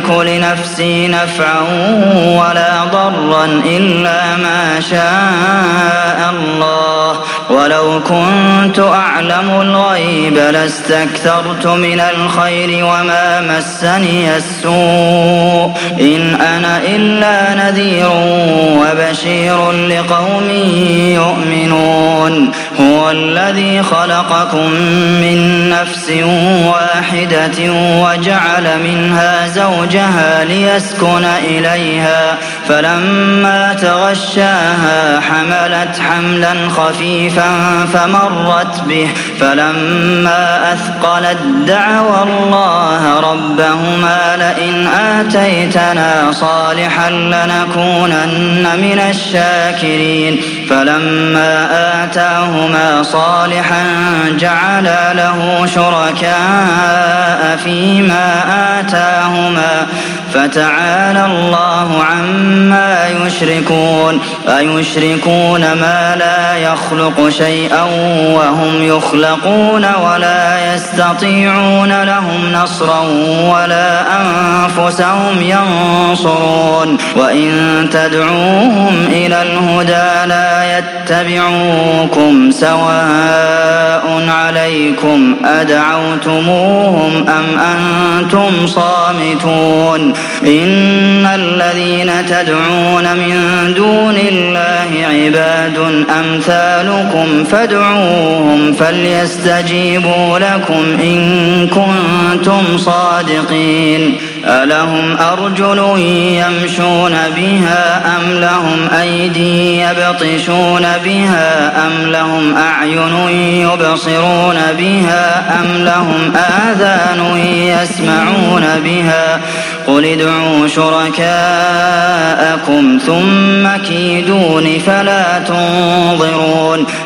أملك لنفسي نفعا ولا ضرا إلا ما شاء الله ولو كنت أعلم الغيب لاستكثرت من الخير وما مسني السوء إن أنا إلا نذير وبشير لقوم يؤمنون هو الذي خلقكم من نفس واحدة وجعل منها زوجها ليسكن إليها فلما تغشاها حملت حملا خفيفا فمرت به فلما أثقلت دعوى الله ربهما لئن آتيتنا صالحا لنكونن من الشاكرين فلما آتاهما صالحا جعلا له شركاء فيما آتاهما فتعالى الله عما يشركون أيشركون ما لا يخلق شيئا وهم يخلقون ولا يستطيعون لهم نصرا ولا أنفسهم ينصرون وإن تدعوهم إلى الهدى لا يتبعوكم سواء عليكم أدعوتموهم أم أنتم صامتون إن الذين تدعون من دون الله عباد أمثالكم فادعوهم فليستجيبوا لكم إن كنتم صادقين ألهم أرجل يمشون بها أم لهم أيدي يبطشون بها أم لهم أعين يبصرون بها أم لهم آذان يسمعون بها قل ادعوا شركاءكم ثم كيدون فلا تنظرون